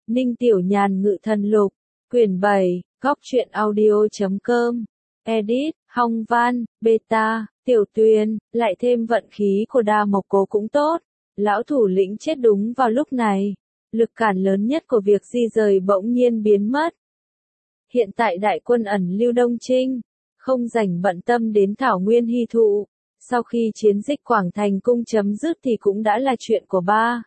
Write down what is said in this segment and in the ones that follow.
Ninh Tiểu Nhàn Ngự Thần Lục, quyển 7, góc truyện audio.com, edit, Hong Văn, beta, Tiểu Tuyền, lại thêm vận khí của Đa Mộc Cố cũng tốt. Lão thủ lĩnh chết đúng vào lúc này. Lực cản lớn nhất của việc di rời bỗng nhiên biến mất. Hiện tại đại quân ẩn lưu Đông Trinh, không rảnh bận tâm đến Thảo Nguyên Hy Thụ. Sau khi chiến dịch Quảng Thành Cung chấm dứt thì cũng đã là chuyện của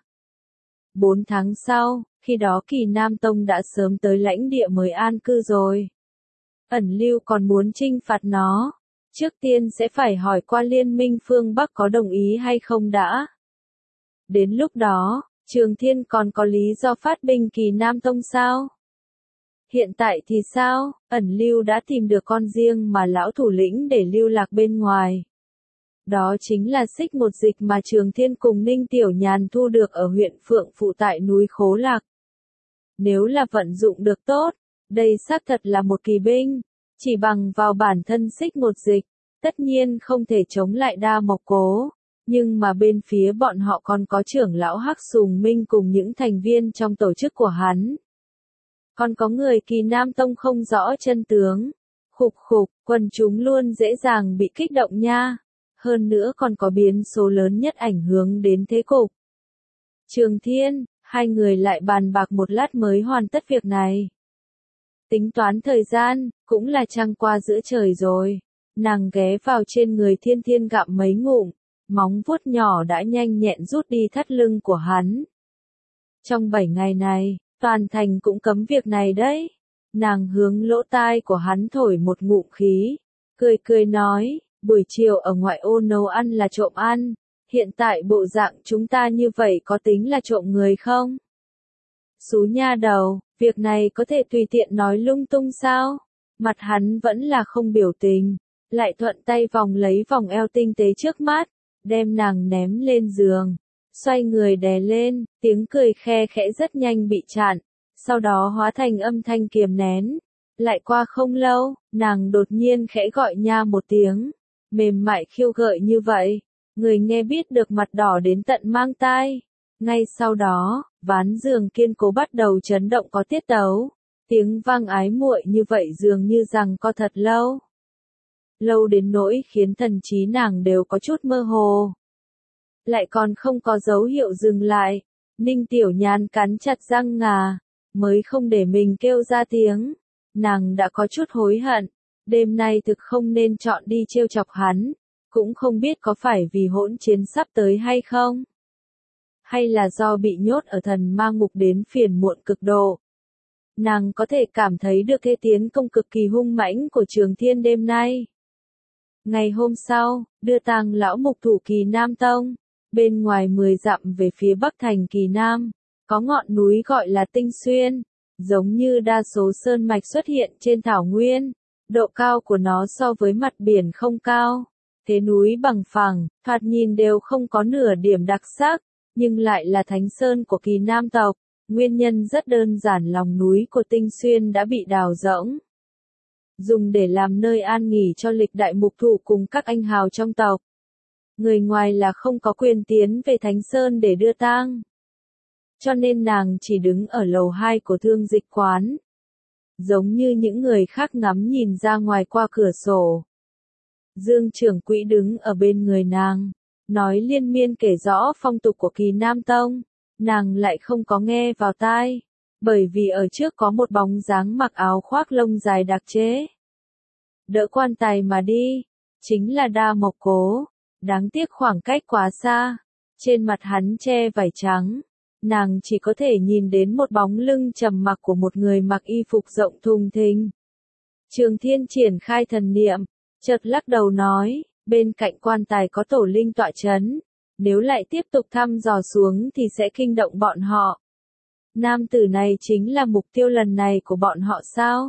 4 tháng sau, khi đó Kỳ Nam Tông đã sớm tới lãnh địa mới an cư rồi. Ẩn lưu còn muốn trinh phạt nó. Trước tiên sẽ phải hỏi qua Liên minh phương Bắc có đồng ý hay không đã. Đến lúc đó, Trường Thiên còn có lý do phát binh Kỳ Nam Tông sao? Hiện tại thì sao? Ẩn lưu đã tìm được con riêng mà lão thủ lĩnh để lưu lạc bên ngoài. Đó chính là xích một dịch mà Trường Thiên cùng Ninh Tiểu Nhàn thu được ở huyện Phượng Phụ tại núi Khố Lạc. Nếu là vận dụng được tốt, đây xác thật là một kỳ binh. Chỉ bằng vào bản thân xích một dịch, tất nhiên không thể chống lại Đa Mộc Cố. Nhưng mà bên phía bọn họ còn có trưởng lão Hắc Sùng Minh cùng những thành viên trong tổ chức của hắn. Còn có người Kỳ Nam Tông không rõ chân tướng. Khục khục, quần chúng luôn dễ dàng bị kích động nha. Hơn nữa còn có biến số lớn nhất ảnh hưởng đến thế cục. Trường Thiên, hai người lại bàn bạc một lát mới hoàn tất việc này. Tính toán thời gian, cũng là trăng qua giữa trời rồi. Nàng ghé vào trên người Thiên Thiên gặm mấy ngụm, móng vuốt nhỏ đã nhanh nhẹn rút đi thắt lưng của hắn. Trong 7 ngày này, toàn thành cũng cấm việc này đấy. Nàng hướng lỗ tai của hắn thổi một ngụm khí, cười cười nói, buổi chiều ở ngoại ô nấu ăn là trộm ăn, hiện tại bộ dạng chúng ta như vậy có tính là trộm người không? Xú nha đầu, việc này có thể tùy tiện nói lung tung sao? Mặt hắn vẫn là không biểu tình, lại thuận tay vòng lấy vòng eo tinh tế trước mắt, đem nàng ném lên giường, xoay người đè lên, tiếng cười khe khẽ rất nhanh bị chặn, sau đó hóa thành âm thanh kiềm nén. Lại qua không lâu, nàng đột nhiên khẽ gọi nha một tiếng, mềm mại khiêu gợi như vậy, người nghe biết được mặt đỏ đến tận mang tai. Ngay sau đó, ván giường kiên cố bắt đầu chấn động có tiết tấu, tiếng vang ái muội như vậy dường như rằng có thật lâu. Lâu đến nỗi khiến thần trí nàng đều có chút mơ hồ. Lại còn không có dấu hiệu dừng lại, Ninh Tiểu Nhàn cắn chặt răng ngà, mới không để mình kêu ra tiếng. Nàng đã có chút hối hận, đêm nay thực không nên chọn đi trêu chọc hắn, cũng không biết có phải vì hỗn chiến sắp tới hay không. Hay là do bị nhốt ở thần ma ngục đến phiền muộn cực độ. Nàng có thể cảm thấy được thế tiến công cực kỳ hung mãnh của Trường Thiên đêm nay. Ngày hôm sau, đưa tang lão mục thủ Kỳ Nam Tông, bên ngoài 10 dặm về phía bắc thành Kỳ Nam, có ngọn núi gọi là Tinh Xuyên, giống như đa số sơn mạch xuất hiện trên thảo nguyên, độ cao của nó so với mặt biển không cao, thế núi bằng phẳng, thoạt nhìn đều không có nửa điểm đặc sắc, nhưng lại là thánh sơn của Kỳ Nam tộc, nguyên nhân rất đơn giản lòng núi của Tinh Xuyên đã bị đào rỗng, dùng để làm nơi an nghỉ cho lịch đại mục thủ cùng các anh hào trong tộc. Người ngoài là không có quyền tiến về Thánh Sơn để đưa tang. Cho nên nàng chỉ đứng ở lầu 2 của thương dịch quán. Giống như những người khác ngắm nhìn ra ngoài qua cửa sổ. Dương trưởng quỹ đứng ở bên người nàng, nói liên miên kể rõ phong tục của Kỳ Nam Tông. Nàng lại không có nghe vào tai, bởi vì ở trước có một bóng dáng mặc áo khoác lông dài đặc chế. Đỡ quan tài mà đi, chính là Đa Mộc Cố. Đáng tiếc khoảng cách quá xa, trên mặt hắn che vải trắng, nàng chỉ có thể nhìn đến một bóng lưng trầm mặc của một người mặc y phục rộng thùng thình. Trường Thiên triển khai thần niệm, chợt lắc đầu nói, bên cạnh quan tài có tổ linh tọa chấn, nếu lại tiếp tục thăm dò xuống thì sẽ kinh động bọn họ. Nam tử này chính là mục tiêu lần này của bọn họ sao?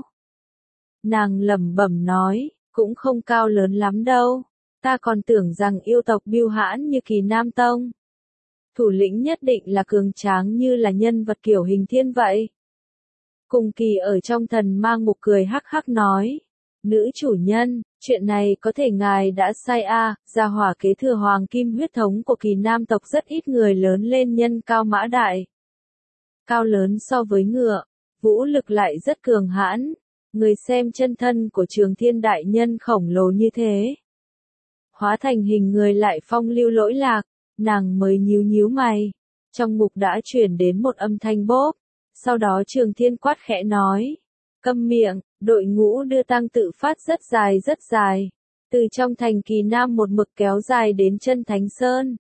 Nàng lẩm bẩm nói, cũng không cao lớn lắm đâu. Ta còn tưởng rằng yêu tộc bưu hãn như Kỳ Nam Tông. Thủ lĩnh nhất định là cường tráng như là nhân vật kiểu Hình Thiên vậy. Cùng Kỳ ở trong thần ma ngục cười hắc hắc nói. Nữ chủ nhân, chuyện này có thể ngài đã sai gia hỏa kế thừa hoàng kim huyết thống của Kỳ Nam tộc rất ít người lớn lên nhân cao mã đại. cao lớn so với ngựa, vũ lực lại rất cường hãn. Người xem chân thân của Trường Thiên đại nhân khổng lồ như thế, hóa thành hình người lại phong lưu lỗi lạc, nàng mới nhíu nhíu mày. Trong ngục đã truyền đến một âm thanh bốp, sau đó Trường Thiên quát khẽ nói, câm miệng. Đội ngũ đưa tang tự phát rất dài, từ trong thành Kỳ Nam một mực kéo dài đến chân Thánh Sơn.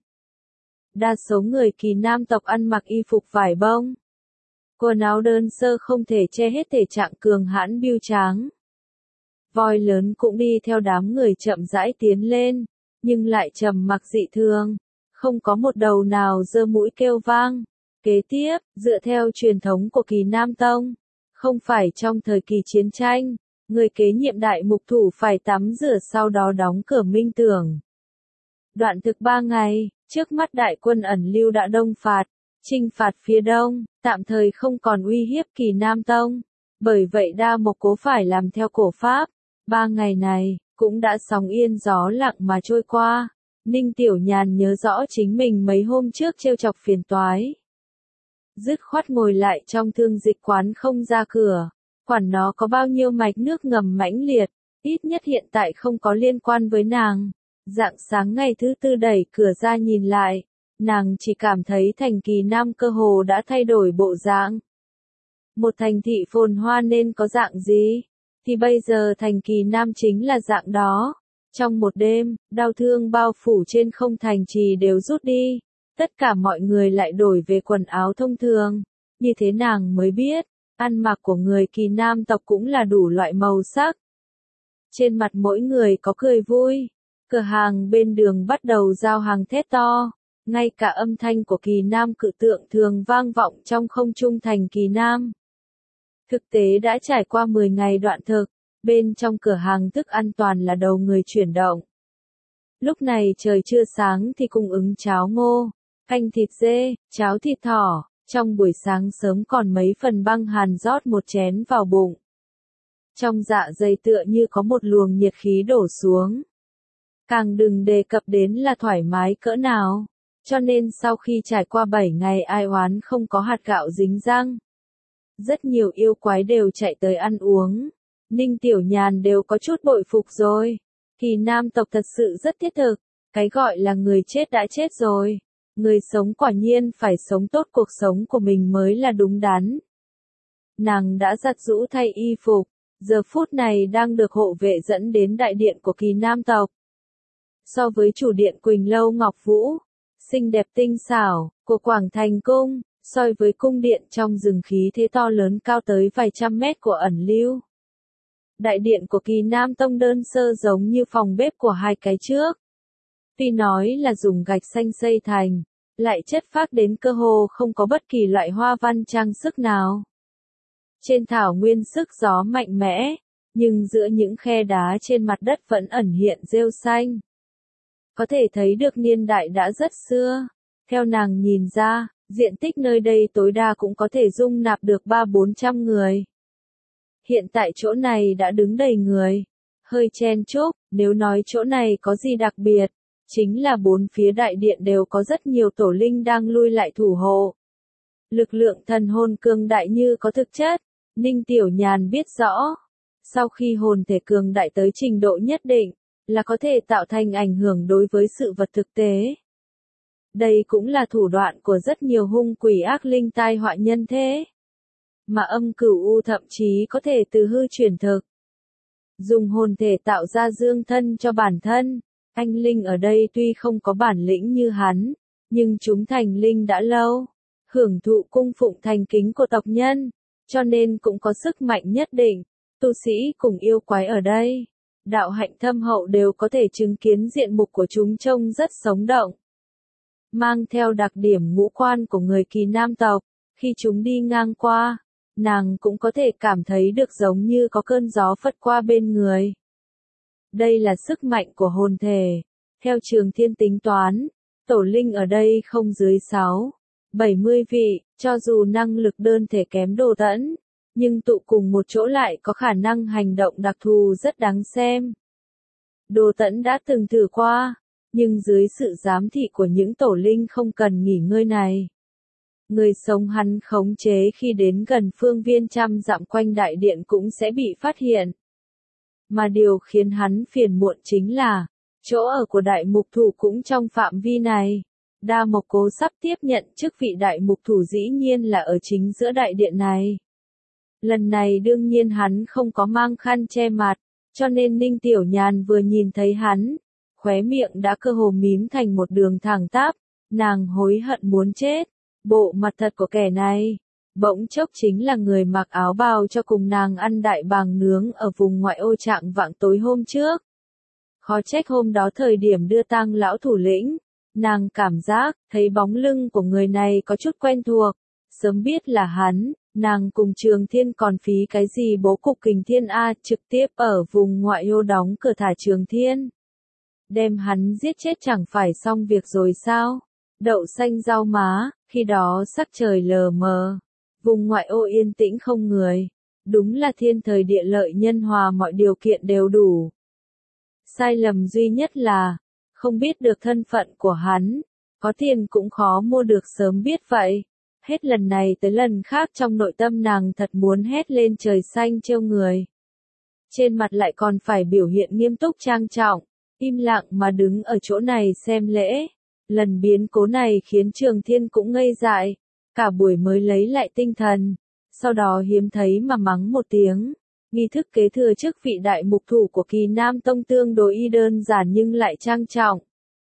Đa số người Kỳ Nam tộc ăn mặc y phục vải bông, quần áo đơn sơ không thể che hết thể trạng cường hãn biêu tráng. Voi lớn cũng đi theo đám người chậm rãi tiến lên, nhưng lại trầm mặc dị thường, không có một đầu nào giơ mũi kêu vang. Kế tiếp, dựa theo truyền thống của Kỳ Nam Tông, không phải trong thời kỳ chiến tranh, người kế nhiệm đại mục thủ phải tắm rửa sau đó đóng cửa minh tưởng. Đoạn thực 3 ngày, trước mắt đại quân ẩn lưu đã đông phạt, chinh phạt phía đông, tạm thời không còn uy hiếp Kỳ Nam Tông. Bởi vậy Đa Mộc Cố phải làm theo cổ pháp. 3 ngày này, cũng đã sóng yên gió lặng mà trôi qua. Ninh Tiểu Nhàn nhớ rõ chính mình mấy hôm trước trêu chọc phiền toái. Dứt khoát ngồi lại trong thương dịch quán không ra cửa. Quản nó có bao nhiêu mạch nước ngầm mãnh liệt, ít nhất hiện tại không có liên quan với nàng. Rạng sáng ngày thứ tư đẩy cửa ra nhìn lại, nàng chỉ cảm thấy thành Kỳ Nam cơ hồ đã thay đổi bộ dạng. Một thành thị phồn hoa nên có dạng gì, thì bây giờ thành Kỳ Nam chính là dạng đó. Trong một đêm, đau thương bao phủ trên không thành trì đều rút đi, tất cả mọi người lại đổi về quần áo thông thường. Như thế nàng mới biết, ăn mặc của người Kỳ Nam tộc cũng là đủ loại màu sắc. Trên mặt mỗi người có cười vui, cửa hàng bên đường bắt đầu giao hàng thét to, ngay cả âm thanh của Kỳ Nam cự tượng thường vang vọng trong không trung thành Kỳ Nam. Thực tế đã trải qua 10 ngày đoạn thực, bên trong cửa hàng thức ăn toàn là đầu người chuyển động. Lúc này trời chưa sáng thì cung ứng cháo ngô, canh thịt dê, cháo thịt thỏ, trong buổi sáng sớm còn mấy phần băng hàn rót một chén vào bụng. Trong dạ dày tựa như có một luồng nhiệt khí đổ xuống. Càng đừng đề cập đến là thoải mái cỡ nào, cho nên sau khi trải qua 7 ngày ai oán không có hạt gạo dính răng. Rất nhiều yêu quái đều chạy tới ăn uống. Ninh Tiểu Nhàn đều có chút bội phục rồi. Kỳ Nam tộc thật sự rất thiết thực. Cái gọi là người chết đã chết rồi. Người sống quả nhiên phải sống tốt cuộc sống của mình mới là đúng đắn. Nàng đã giặt giũ thay y phục, giờ phút này đang được hộ vệ dẫn đến đại điện của Kỳ Nam tộc. So với chủ điện Quỳnh Lâu Ngọc Vũ, xinh đẹp tinh xảo, của Quảng Thành Cung, soi với cung điện trong rừng khí thế to lớn cao tới vài trăm mét của ẩn lưu. Đại điện của Kỳ Nam Tông đơn sơ giống như phòng bếp của hai cái trước. Tuy nói là dùng gạch xanh xây thành, lại chất phác đến cơ hồ không có bất kỳ loại hoa văn trang sức nào. Trên thảo nguyên sức gió mạnh mẽ, nhưng giữa những khe đá trên mặt đất vẫn ẩn hiện rêu xanh. Có thể thấy được niên đại đã rất xưa. Theo nàng nhìn ra, diện tích nơi đây tối đa cũng có thể dung nạp được 300-400 người. Hiện tại chỗ này đã đứng đầy người, hơi chen chúc. Nếu nói chỗ này có gì đặc biệt, chính là bốn phía đại điện đều có rất nhiều tổ linh đang lui lại thủ hộ. Lực lượng thần hồn cường đại như có thực chất. Ninh Tiểu Nhàn biết rõ, sau khi hồn thể cường đại tới trình độ nhất định, là có thể tạo thành ảnh hưởng đối với sự vật thực tế. Đây cũng là thủ đoạn của rất nhiều hung quỷ ác linh tai họa nhân thế. Mà Âm Cửu U thậm chí có thể từ hư chuyển thực. Dùng hồn thể tạo ra dương thân cho bản thân. Anh linh ở đây tuy không có bản lĩnh như hắn, nhưng chúng thành linh đã lâu, hưởng thụ cung phụng thành kính của tộc nhân, cho nên cũng có sức mạnh nhất định. Tu sĩ cùng yêu quái ở đây, đạo hạnh thâm hậu đều có thể chứng kiến diện mục của chúng trông rất sống động. Mang theo đặc điểm ngũ quan của người Kỳ Nam tộc, khi chúng đi ngang qua, nàng cũng có thể cảm thấy được giống như có cơn gió phất qua bên người. Đây là sức mạnh của hồn thể. Theo Trường Thiên tính toán, tổ linh ở đây không dưới 60 vị, cho dù năng lực đơn thể kém Đồ Tẫn, nhưng tụ cùng một chỗ lại có khả năng hành động đặc thù rất đáng xem. Đồ Tẫn đã từng thử qua, nhưng dưới sự giám thị của những tổ linh không cần nghỉ ngơi này, Người sống hắn khống chế khi đến gần phương viên trăm dặm quanh đại điện cũng sẽ bị phát hiện. Mà điều khiến hắn phiền muộn chính là, chỗ ở của đại mục thủ cũng trong phạm vi này. Đa Mộc Cố sắp tiếp nhận chức vị đại mục thủ dĩ nhiên là ở chính giữa đại điện này. Lần này đương nhiên hắn không có mang khăn che mặt, cho nên Ninh Tiểu Nhàn vừa nhìn thấy hắn, khóe miệng đã cơ hồ mím thành một đường thẳng tắp, nàng hối hận muốn chết. Bộ mặt thật của kẻ này, bỗng chốc chính là người mặc áo bào cho cùng nàng ăn đại bàng nướng ở vùng ngoại ô trạng vạng tối hôm trước. Khó trách hôm đó thời điểm đưa tang lão thủ lĩnh, nàng cảm giác thấy bóng lưng của người này có chút quen thuộc, sớm biết là hắn, nàng cùng Trường Thiên còn phí cái gì bố cục Kình Thiên A trực tiếp ở vùng ngoại ô đóng cửa thả Trường Thiên. Đem hắn giết chết chẳng phải xong việc rồi sao? Đậu xanh rau má, khi đó sắc trời lờ mờ, vùng ngoại ô yên tĩnh không người, đúng là thiên thời địa lợi nhân hòa mọi điều kiện đều đủ. Sai lầm duy nhất là, không biết được thân phận của hắn, có tiền cũng khó mua được sớm biết vậy. Hết lần này tới lần khác trong nội tâm nàng thật muốn hét lên trời xanh trêu người. Trên mặt lại còn phải biểu hiện nghiêm túc trang trọng, im lặng mà đứng ở chỗ này xem lễ. Lần biến cố này khiến Trường Thiên cũng ngây dại, cả buổi mới lấy lại tinh thần, sau đó hiếm thấy mà mắng một tiếng. Nghi thức kế thừa chức vị đại mục thủ của Kỳ Nam Tông tương đối đơn giản nhưng lại trang trọng.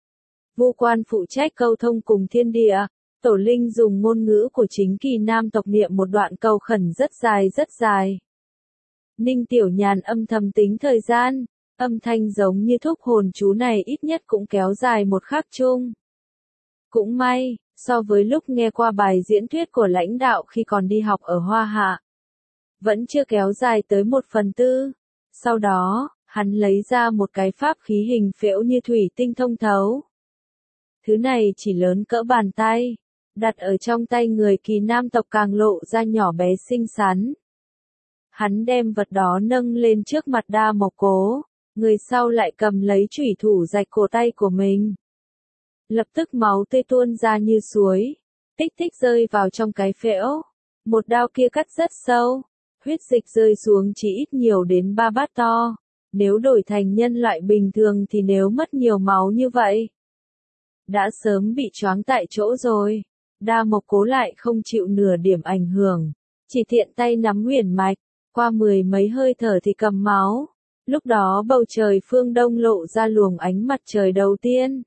Vu Quan phụ trách câu thông cùng thiên địa, Tổ Linh dùng ngôn ngữ của chính Kỳ Nam tộc niệm một đoạn cầu khẩn rất dài. Ninh Tiểu Nhàn âm thầm tính thời gian, âm thanh giống như thúc hồn chú này ít nhất cũng kéo dài một khắc chung. Cũng may, so với lúc nghe qua bài diễn thuyết của lãnh đạo khi còn đi học ở Hoa Hạ, vẫn chưa kéo dài tới 1/4. Sau đó, hắn lấy ra một cái pháp khí hình phễu như thủy tinh thông thấu. Thứ này chỉ lớn cỡ bàn tay, đặt ở trong tay người Kỳ Nam tộc càng lộ ra nhỏ bé xinh xắn. Hắn đem vật đó nâng lên trước mặt Đa Mộc Cố, người sau lại cầm lấy chủy thủ rạch cổ tay của mình. Lập tức máu tươi tuôn ra như suối, tích tích rơi vào trong cái phễu. Một đao kia cắt rất sâu, huyết dịch rơi xuống chỉ ít nhiều đến 3 bát to. Nếu đổi thành nhân loại bình thường thì nếu mất nhiều máu như vậy, đã sớm bị choáng tại chỗ rồi. Đa Mộc Cố lại không chịu nửa điểm ảnh hưởng, chỉ tiện tay nắm huyền mạch, qua 10 mấy hơi thở thì cầm máu. Lúc đó bầu trời phương đông lộ ra luồng ánh mặt trời đầu tiên.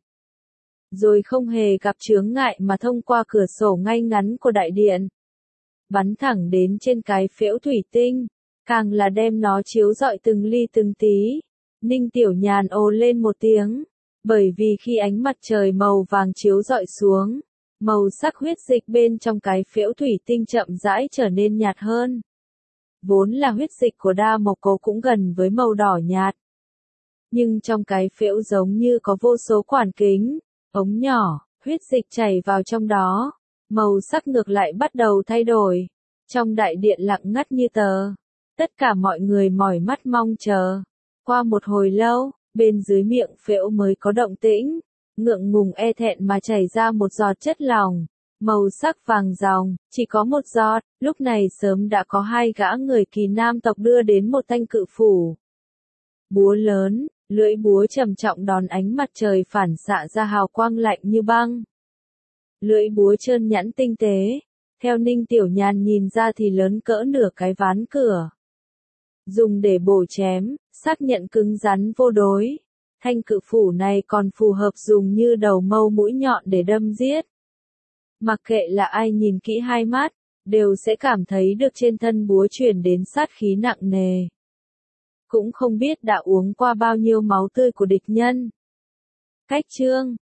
Rồi không hề gặp chướng ngại mà thông qua cửa sổ ngay ngắn của đại điện, bắn thẳng đến trên cái phễu thủy tinh, càng là đem nó chiếu rọi từng ly từng tí. Ninh Tiểu Nhàn ồ lên một tiếng, bởi vì khi ánh mặt trời màu vàng chiếu rọi xuống, màu sắc huyết dịch bên trong cái phễu thủy tinh chậm rãi trở nên nhạt hơn. Vốn là huyết dịch của Đa Mộc Cố cũng gần với màu đỏ nhạt. Nhưng trong cái phễu giống như có vô số quản kính, ống nhỏ, huyết dịch chảy vào trong đó, màu sắc ngược lại bắt đầu thay đổi. Trong đại điện lặng ngắt như tờ, tất cả mọi người mỏi mắt mong chờ. Qua một hồi lâu, bên dưới miệng phễu mới có động tĩnh, ngượng ngùng e thẹn mà chảy ra một giọt chất lỏng, màu sắc vàng ròng, chỉ có một giọt. Lúc này sớm đã có 2 gã người Kỳ Nam tộc đưa đến một thanh cự phủ. Búa lớn, lưỡi búa trầm trọng đón ánh mặt trời phản xạ ra hào quang lạnh như băng. Lưỡi búa trơn nhẵn tinh tế, theo Ninh Tiểu Nhàn nhìn ra thì lớn cỡ nửa cái ván cửa. Dùng để bổ chém, xác nhận cứng rắn vô đối. Thanh cự phủ này còn phù hợp dùng như đầu mâu mũi nhọn để đâm giết. Mặc kệ là ai nhìn kỹ hai mắt, đều sẽ cảm thấy được trên thân búa truyền đến sát khí nặng nề. Cũng không biết đã uống qua bao nhiêu máu tươi của địch nhân. Cách chương